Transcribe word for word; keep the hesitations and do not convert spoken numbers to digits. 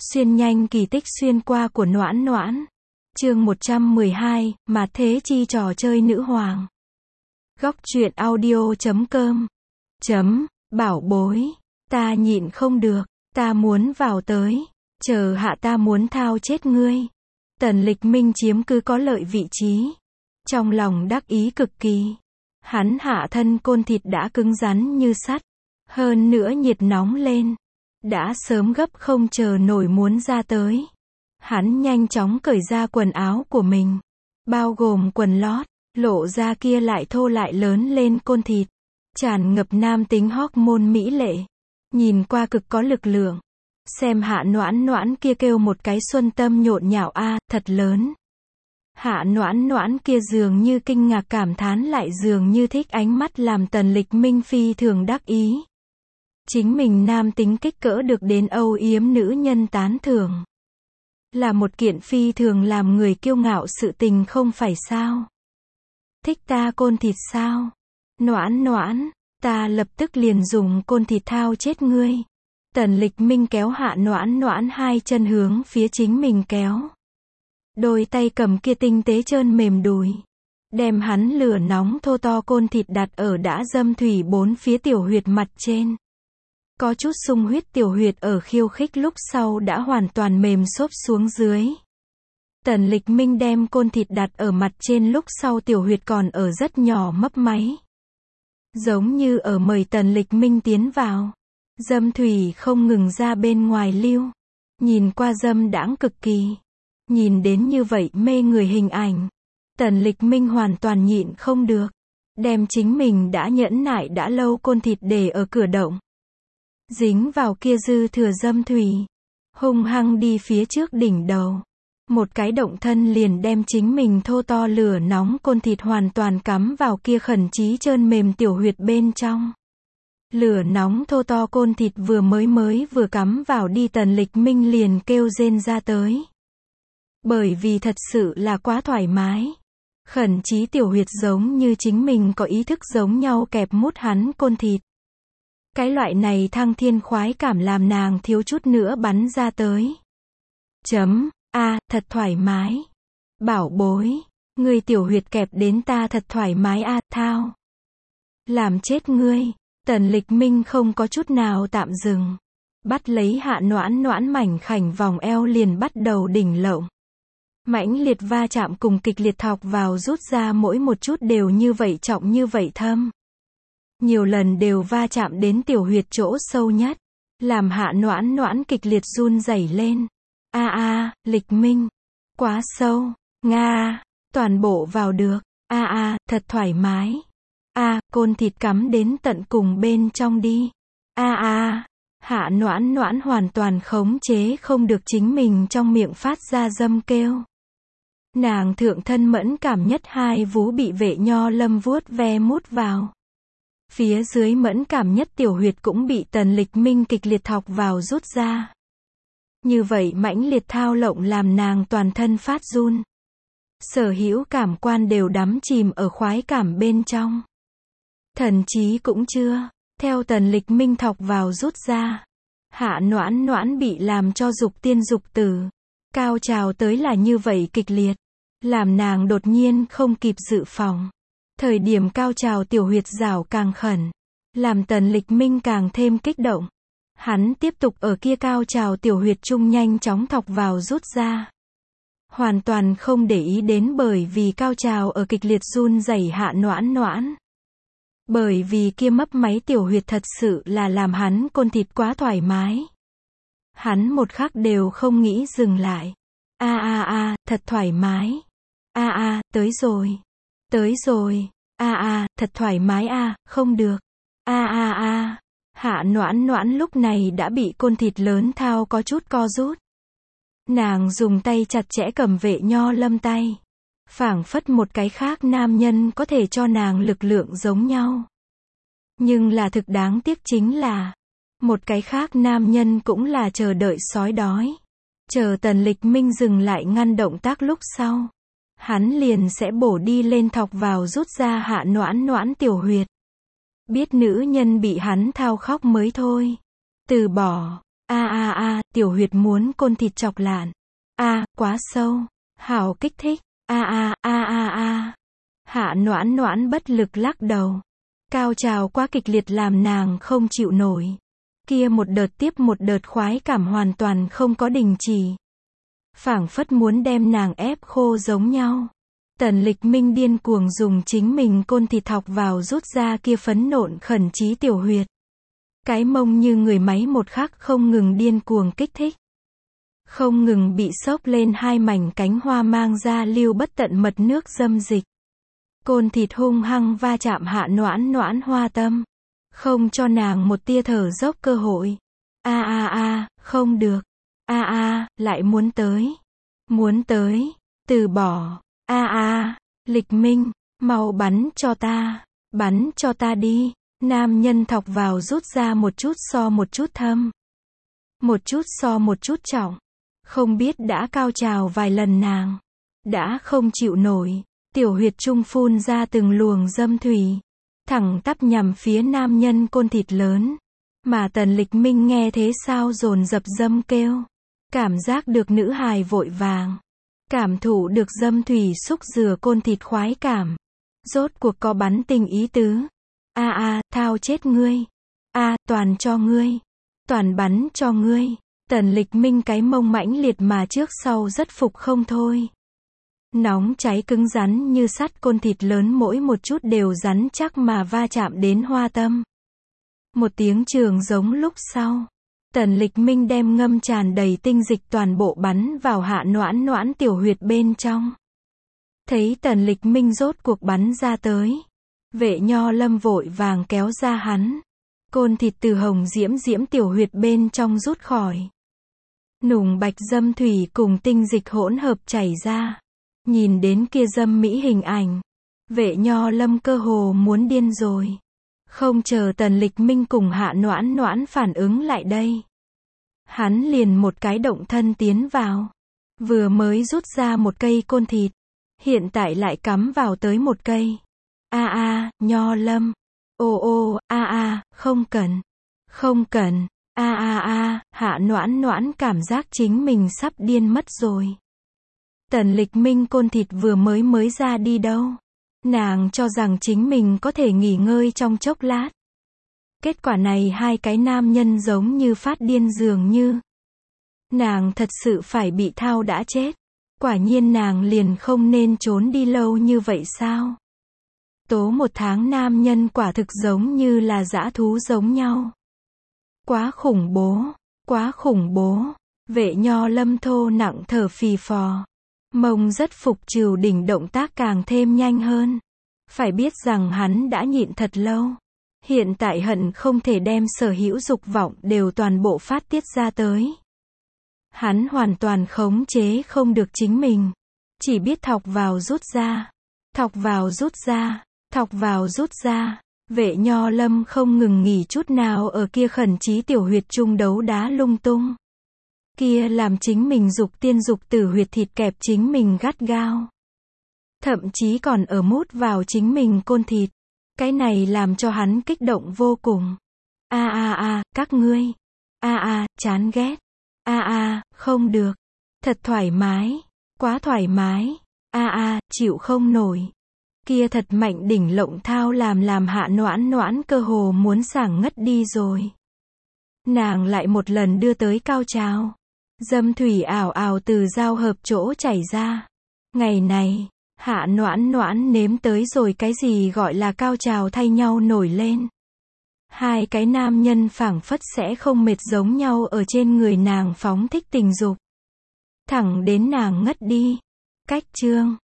Xuyên nhanh kỳ tích xuyên qua của Noãn Noãn. Chương một trăm mười hai, mà thế chi trò chơi nữ hoàng. Góc truyện audio chấm com. Chấm, bảo bối. Ta nhịn không được. Ta muốn vào tới. Chờ hạ ta muốn thao chết ngươi. Tần Lịch Minh chiếm cứ có lợi vị trí. Trong lòng đắc ý cực kỳ. Hắn hạ thân côn thịt đã cứng rắn như sắt. Hơn nữa nhiệt nóng lên. Đã sớm gấp không chờ nổi muốn ra tới. Hắn nhanh chóng cởi ra quần áo của mình. Bao gồm quần lót. Lộ ra kia lại thô lại lớn lên côn thịt. Tràn ngập nam tính hormone mỹ lệ. Nhìn qua cực có lực lượng. Xem hạ Noãn Noãn kia kêu một cái xuân tâm nhộn nhạo a, thật lớn. Hạ Noãn Noãn kia dường như kinh ngạc cảm thán lại dường như thích ánh mắt làm Tần Lịch Minh phi thường đắc ý. Chính mình nam tính kích cỡ được đến âu yếm nữ nhân tán thưởng. Là một kiện phi thường làm người kiêu ngạo sự tình không phải sao. Thích ta côn thịt sao? Noãn Noãn, ta lập tức liền dùng côn thịt thao chết ngươi. Tần Lịch Minh kéo hạ Noãn Noãn hai chân hướng phía chính mình kéo. Đôi tay cầm kia tinh tế trơn mềm đùi. Đem hắn lửa nóng thô to côn thịt đặt ở đã dâm thủy bốn phía tiểu huyệt mặt trên. Có chút sung huyết tiểu huyệt ở khiêu khích lúc sau đã hoàn toàn mềm xốp xuống dưới. Tần Lịch Minh đem côn thịt đặt ở mặt trên lúc sau tiểu huyệt còn ở rất nhỏ mấp máy. Giống như ở mời Tần Lịch Minh tiến vào. Dâm thủy không ngừng ra bên ngoài lưu. Nhìn qua dâm đãng cực kỳ. Nhìn đến như vậy mê người hình ảnh. Tần Lịch Minh hoàn toàn nhịn không được. Đem chính mình đã nhẫn nại đã lâu côn thịt để ở cửa động. Dính vào kia dư thừa dâm thủy. Hung hăng đi phía trước đỉnh đầu. Một cái động thân liền đem chính mình thô to lửa nóng côn thịt hoàn toàn cắm vào kia khẩn chí trơn mềm tiểu huyệt bên trong. Lửa nóng thô to côn thịt vừa mới mới vừa cắm vào đi Tần Lịch Minh liền kêu rên ra tới. Bởi vì thật sự là quá thoải mái. Khẩn chí tiểu huyệt giống như chính mình có ý thức giống nhau kẹp mút hắn côn thịt. Cái loại này thăng thiên khoái cảm làm nàng thiếu chút nữa bắn ra tới. Chấm, a, thật thoải mái. Bảo bối, ngươi tiểu huyệt kẹp đến ta thật thoải mái a, thao. Làm chết ngươi. Tần Lịch Minh không có chút nào tạm dừng. Bắt lấy hạ Noãn Noãn mảnh khảnh vòng eo liền bắt đầu đỉnh lộng. Mãnh liệt va chạm cùng kịch liệt thọc vào rút ra mỗi một chút đều như vậy trọng như vậy thâm. Nhiều lần đều va chạm đến tiểu huyệt chỗ sâu nhất. Làm hạ Noãn Noãn kịch liệt run rẩy lên. A a, Lịch Minh. Quá sâu. Nga. Toàn bộ vào được. A a, thật thoải mái. A, côn thịt cắm đến tận cùng bên trong đi. A a. Hạ Noãn Noãn hoàn toàn khống chế không được chính mình trong miệng phát ra dâm kêu. Nàng thượng thân mẫn cảm nhất hai vú bị vệ nho lâm vuốt ve mút vào. Phía dưới mẫn cảm nhất tiểu huyệt cũng bị Tần Lịch Minh kịch liệt thọc vào rút ra. Như vậy mãnh liệt thao lộng làm nàng toàn thân phát run. Sở hữu cảm quan đều đắm chìm ở khoái cảm bên trong. Thần trí cũng chưa. Theo Tần Lịch Minh thọc vào rút ra. Hạ Noãn Noãn bị làm cho dục tiên dục tử. Cao trào tới là như vậy kịch liệt. Làm nàng đột nhiên không kịp dự phòng. Thời điểm cao trào tiểu huyệt rảo càng khẩn. Làm Tần Lịch Minh càng thêm kích động. Hắn tiếp tục ở kia cao trào tiểu huyệt trung nhanh chóng thọc vào rút ra. Hoàn toàn không để ý đến bởi vì cao trào ở kịch liệt run rẩy Hạ Noãn Noãn. Bởi vì kia mấp máy tiểu huyệt thật sự là làm hắn côn thịt quá thoải mái. Hắn một khắc đều không nghĩ dừng lại. A a a, thật thoải mái. A a, tới rồi. Tới rồi. A a, thật thoải mái a, không được. A a a. Hạ Noãn Noãn lúc này đã bị côn thịt lớn thao có chút co rút. Nàng dùng tay chặt chẽ cầm vệ nho lâm tay. Phảng phất một cái khác nam nhân có thể cho nàng lực lượng giống nhau. Nhưng là thực đáng tiếc chính là, một cái khác nam nhân cũng là chờ đợi sói đói. Chờ Tần Lịch Minh dừng lại ngăn động tác lúc sau. Hắn liền sẽ bổ đi lên thọc vào rút ra Hạ Noãn Noãn tiểu huyệt. Biết nữ nhân bị hắn thao khóc mới thôi. Từ bỏ. A a a, tiểu huyệt muốn côn thịt chọc lạn. A, quá sâu. Hảo kích thích. A a a a a. Hạ Noãn Noãn bất lực lắc đầu. Cao trào quá kịch liệt làm nàng không chịu nổi. Kia một đợt tiếp một đợt khoái cảm hoàn toàn không có đình chỉ. Phảng phất muốn đem nàng ép khô giống nhau. Tần Lịch Minh điên cuồng dùng chính mình côn thịt thọc vào rút ra kia phấn nộn khẩn trí tiểu huyệt. Cái mông như người máy một khắc không ngừng điên cuồng kích thích. Không ngừng bị xốc lên hai mảnh cánh hoa mang ra lưu bất tận mật nước dâm dịch. Côn thịt hung hăng va chạm Hạ Noãn Noãn hoa tâm. Không cho nàng một tia thở dốc cơ hội. A a a, không được. A a, lại muốn tới. Muốn tới. Từ bỏ. A a, Lịch Minh, mau bắn cho ta. Bắn cho ta đi. Nam nhân thọc vào rút ra một chút so một chút thâm. Một chút so một chút trọng. Không biết đã cao trào vài lần nàng. Đã không chịu nổi. Tiểu huyệt trung phun ra từng luồng dâm thủy. Thẳng tắp nhằm phía nam nhân côn thịt lớn. Mà Tần Lịch Minh nghe thế sao dồn dập dâm kêu. Cảm giác được nữ hài vội vàng. Cảm thụ được dâm thủy xúc rửa côn thịt khoái cảm. Rốt cuộc có bắn tình ý tứ. A a, thao chết ngươi. A, toàn cho ngươi. Toàn bắn cho ngươi. Tần Lịch Minh cái mông mãnh liệt mà trước sau rất phục không thôi. Nóng cháy cứng rắn như sắt côn thịt lớn mỗi một chút đều rắn chắc mà va chạm đến hoa tâm. Một tiếng trường giống lúc sau. Tần Lịch Minh đem ngâm tràn đầy tinh dịch toàn bộ bắn vào Hạ Noãn Noãn tiểu huyệt bên trong. Thấy Tần Lịch Minh rốt cuộc bắn ra tới. Vệ Nho Lâm vội vàng kéo ra hắn. Côn thịt từ hồng diễm diễm tiểu huyệt bên trong rút khỏi. Nùng bạch dâm thủy cùng tinh dịch hỗn hợp chảy ra. Nhìn đến kia dâm mỹ hình ảnh. Vệ Nho Lâm cơ hồ muốn điên rồi. Không chờ Tần Lịch Minh cùng Hạ Noãn Noãn phản ứng lại đây. Hắn liền một cái động thân tiến vào. Vừa mới rút ra một cây côn thịt. Hiện tại lại cắm vào tới một cây. A a, Nho Lâm. Ô ô, a a, không cần. Không cần. A a a, Hạ Noãn Noãn cảm giác chính mình sắp điên mất rồi. Tần Lịch Minh côn thịt vừa mới mới ra đi đâu. Nàng cho rằng chính mình có thể nghỉ ngơi trong chốc lát. Kết quả này hai cái nam nhân giống như phát điên dường như. Nàng thật sự phải bị thao đã chết. Quả nhiên nàng liền không nên trốn đi lâu như vậy sao? Tố một tháng nam nhân quả thực giống như là dã thú giống nhau. Quá khủng bố, quá khủng bố. Vệ Nho Lâm thô nặng thở phì phò. Mông rất phục trừ đỉnh động tác càng thêm nhanh hơn. Phải biết rằng hắn đã nhịn thật lâu. Hiện tại hận không thể đem sở hữu dục vọng đều toàn bộ phát tiết ra tới. Hắn hoàn toàn khống chế không được chính mình. Chỉ biết thọc vào rút ra. Thọc vào rút ra. Thọc vào rút ra. Vệ Nho Lâm không ngừng nghỉ chút nào ở kia khẩn trí tiểu huyệt trung đấu đá lung tung. Kia làm chính mình dục tiên dục tử huyệt thịt kẹp chính mình gắt gao. Thậm chí còn ở mút vào chính mình côn thịt. Cái này làm cho hắn kích động vô cùng. A a a, các ngươi. A a, chán ghét. A a, không được. Thật thoải mái. Quá thoải mái. A a, chịu không nổi. Kia thật mạnh đỉnh lộng thao làm làm Hạ Noãn Noãn cơ hồ muốn sảng ngất đi rồi. Nàng lại một lần đưa tới cao trào. Dâm thủy ảo ảo từ giao hợp chỗ chảy ra. Ngày này, Hạ Noãn Noãn nếm tới rồi cái gì gọi là cao trào thay nhau nổi lên. Hai cái nam nhân phảng phất sẽ không mệt giống nhau ở trên người nàng phóng thích tình dục. Thẳng đến nàng ngất đi. Cách chương